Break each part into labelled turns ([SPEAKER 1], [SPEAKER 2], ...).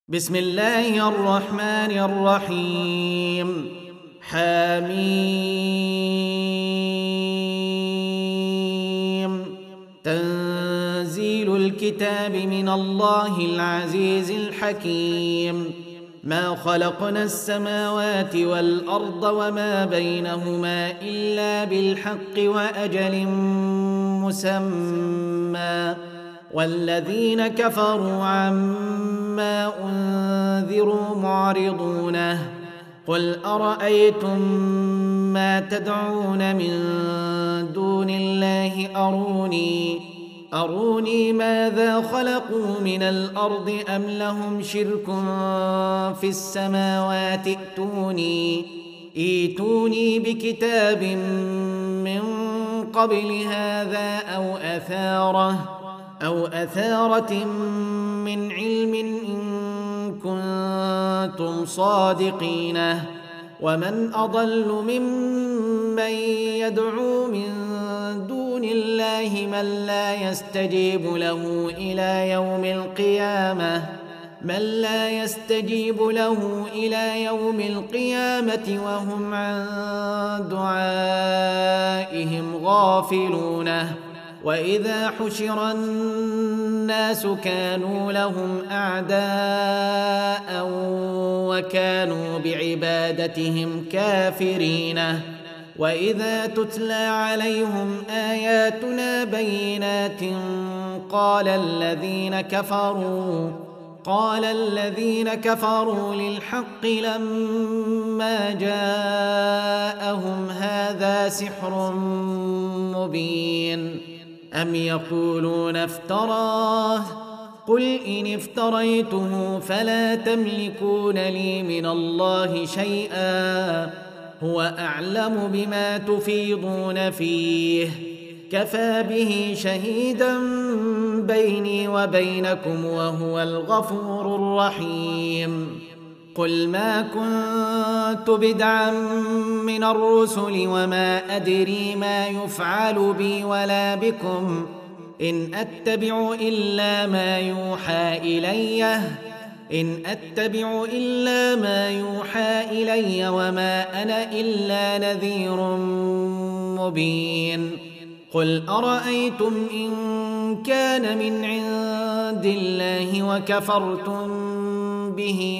[SPEAKER 1] بسم الله الرحمن الرحيم حميم تنزيل الكتاب من الله العزيز الحكيم ما خلقنا السماوات والأرض وما بينهما إلا بالحق وأجل مسمى والذين كفروا عما أنذروا معرضونه قل أرأيتم ما تدعون من دون الله أروني ماذا خلقوا من الأرض أم لهم شرك في السماوات ائتوني بكتاب من قبل هذا أو أثارة من علم إن كنتم صادقين ومن أضل ممن يدعو من دون الله من لا يستجيب له إلى يوم القيامة وهم عن دعائهم غافلون وإذا حشر الناس كانوا لهم أعداء وكانوا بعبادتهم كافرين وإذا تتلى عليهم آياتنا بينات قال الذين كفروا للحق لما جاءهم هذا سحر مبين أم يقولون افتراه قل إن افتريته فلا تملكون لي من الله شيئا هو أعلم بما تفيضون فيه كفى به شهيدا بيني وبينكم وهو الغفور الرحيم قل ما كنت بدعا من الرسل وما أدري ما يفعل بي ولا بكم إن أتبع إلا ما يوحى إلي وما أنا إلا نذير مبين قل أرأيتم إن كان من عند الله وكفرتم به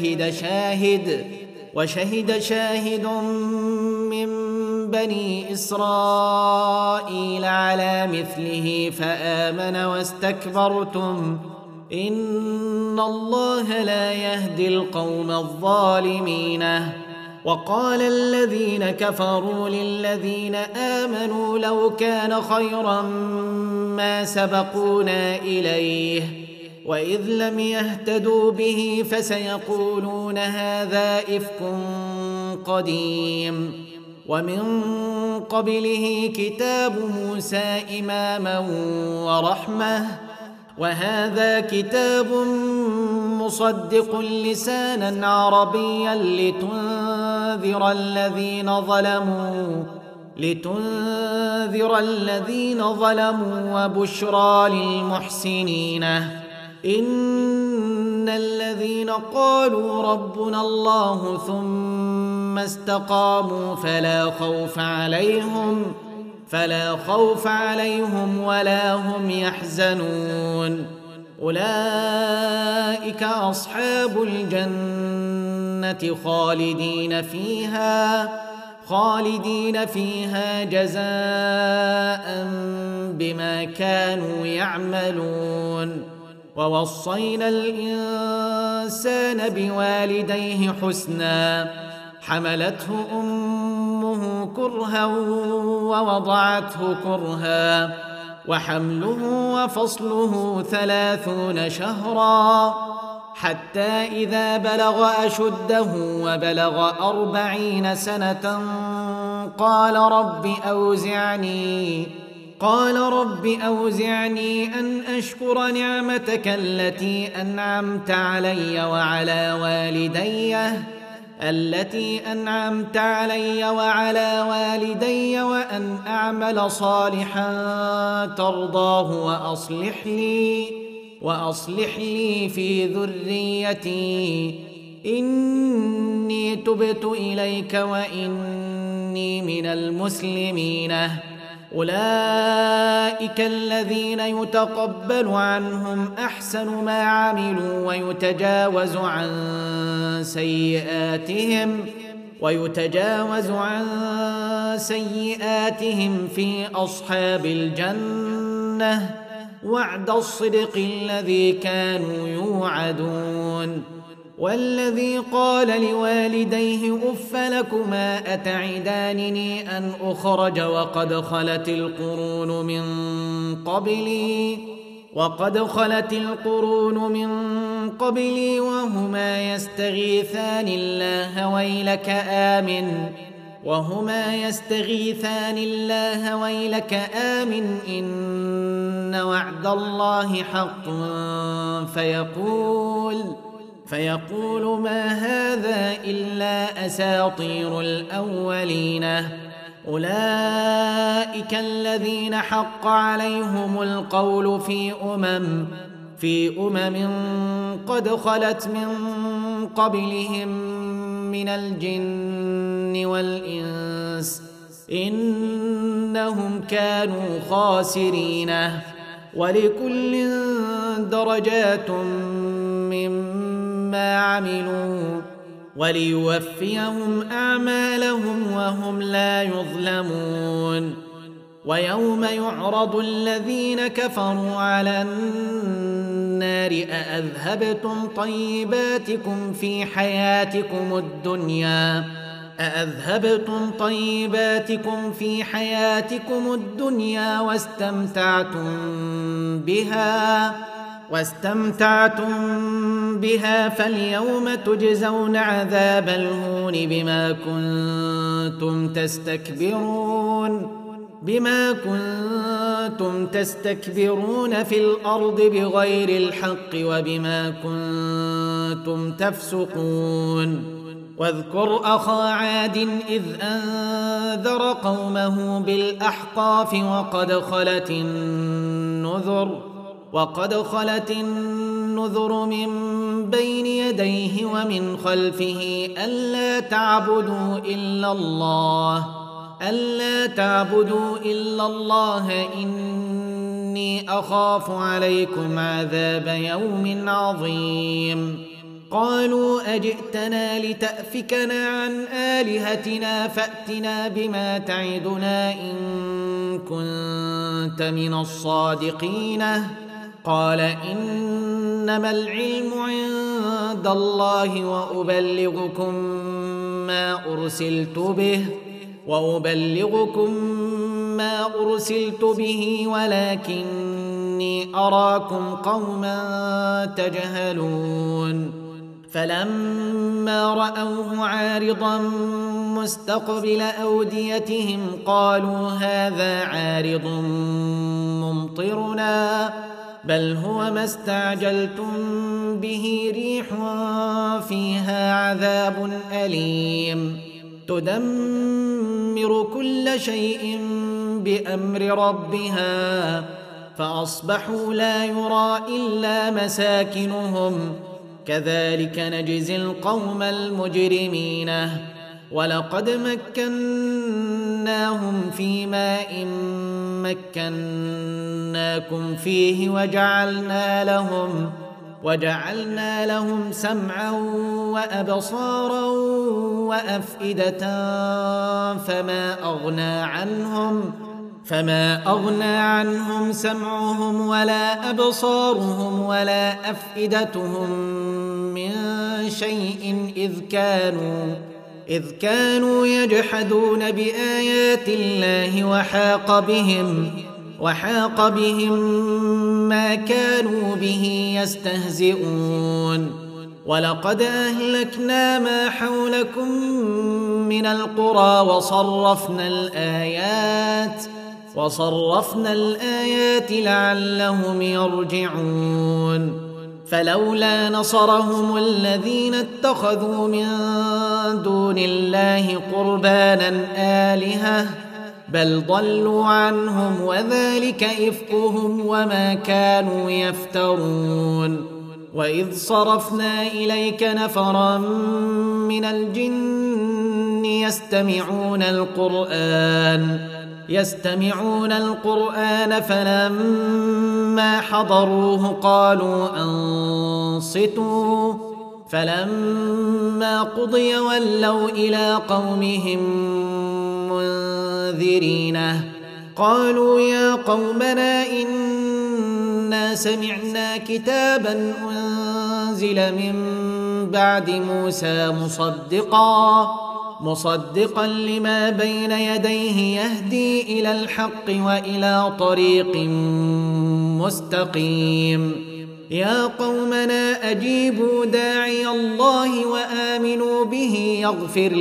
[SPEAKER 1] وشهد شاهد من بني إسرائيل على مثله فآمن واستكبرتم إن الله لا يهدي القوم الظالمين وقال الذين كفروا للذين آمنوا لو كان خيرا ما سبقونا إليه وإذ لم يهتدوا به فسيقولون هذا إفك قديم ومن قبله كتاب موسى إماما ورحمة وهذا كتاب مصدق لسانا عربيا لتنذر الذين ظلموا وبشرى للمحسنين إن الذين قالوا ربنا الله ثم استقاموا فلا خوف عليهم ولا هم يحزنون أولئك أصحاب الجنة خالدين فيها جزاء بما كانوا يعملون ووصينا الإنسان بوالديه حسنا حملته أمه كرها ووضعته كرها وحمله وفصله 30 شهرا حتى إذا بلغ أشده وبلغ 40 سنة قال رب أوزعني أن أشكر نعمتك التي أنعمت علي وعلى والدي وأن أعمل صالحا ترضاه وأصلح لي في ذريتي إني تبت إليك وإني من المسلمين أولئك الذين يتقبل عنهم أحسن ما عملوا ويتجاوز عن سيئاتهم في أصحاب الجنة وعد الصدق الذي كانوا يوعدون. والذي قال لوالديه أف لكما أتعدانني أن أخرج وقد خلت القرون من قبلي وهما يستغيثان الله ويلك آمن إن وعد الله حق فيقول ما هذا إلا أساطير الأولين أولئك الذين حق عليهم القول في أمم قد خلت من قبلهم من الجن والإنس إنهم كانوا خاسرين. ولكل درجات مما عملوا وليوفيهم أعمالهم وهم لا يظلمون. ويوم يعرض الذين كفروا على النار أأذهبتم طيباتكم في حياتكم الدنيا واستمتعتم بها فاليوم تجزون عذاب الهون بما كنتم تستكبرون في الأرض بغير الحق وبما كنتم تفسقون. واذكر أخا عاد إذ أنذر قومه بالأحقاف وقد خلت النذر من بين يديه ومن خلفه ألا تعبدوا إلا الله إني أخاف عليكم عذاب يوم عظيم. قالوا أجئتنا لتأفكنا عن آلهتنا فأتنا بما تعدنا إن كنت من الصادقين. قال إنما العلم عند الله وأبلغكم ما أرسلت به ولكني أراكم قوما تجهلون. فلما رأوه عارضا مستقبل أوديتهم قالوا هذا عارض ممطرنا بل هو ما استعجلتم به ريح فيها عذاب أليم تدمر كل شيء بأمر ربها فأصبحوا لا يرى إلا مساكنهم كذلك نجزي القوم المجرمين. ولقد مكناهم في ماء مكناكم فيه وجعلنا لهم سمعا وأبصارا وأفئدة فما أغنى عنهم سمعهم ولا أبصارهم ولا أفئدتهم من شيء إذ كانوا يجحدون بآيات الله وحاق بهم ما كانوا به يستهزئون. ولقد أهلكنا ما حولكم من القرى وصرفنا الآيات لعلهم يرجعون. فلولا نصرهم الذين اتخذوا من دون الله قربانا آلهة بل ضلوا عنهم وذلك إفكهم وما كانوا يفترون وإذ صرفنا إليك نفرا من الجن يستمعون القرآن فلما حضروه قالوا أنصتوا فلما قضي ولوا إلى قومهم منذرين قالوا يا قومنا إنا سمعنا كتابا أنزل من بعد موسى مصدقا لما بين يديه يهدي إلى الحق وإلى طريق مستقيم يا قومنا أجيبوا داعي الله وآمنوا به يغفر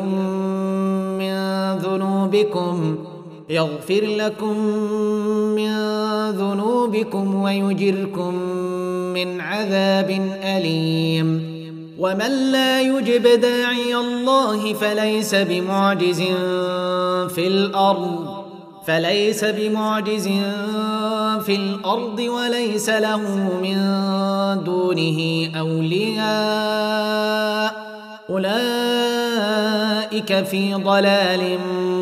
[SPEAKER 1] لكم من ذنوبكم ويجركم من عذاب أليم ومن لا يجب داعي الله فليس بمعجز في الأرض وليس له من دونه أولياء أولئك في ضلال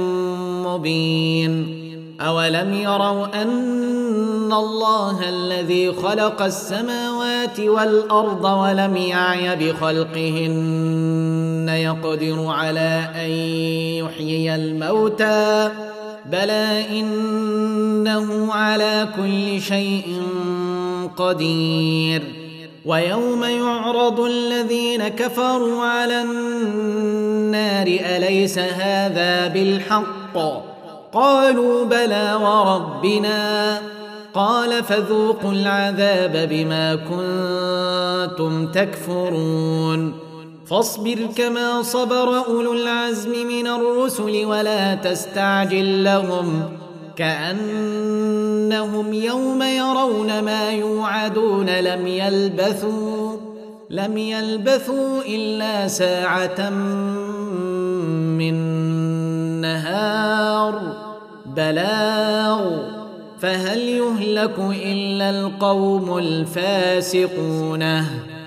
[SPEAKER 1] مبين أولم يروا أن الله الذي خلق السماوات والأرض ولم يعي بخلقهن يقدر على أن يحيي الموتى بلى إنه على كل شيء قدير ويوم يعرض الذين كفروا على النار أليس هذا بالحق قالوا بلى وربنا قال فذوقوا العذاب بما كنتم تكفرون فاصبر كما صبر أولو العزم من الرسل ولا تستعجل لهم كأنهم يوم يرون ما يوعدون لم يلبثوا إلا ساعة من نهار بلاغ فهل يهلك إلا القوم الفاسقون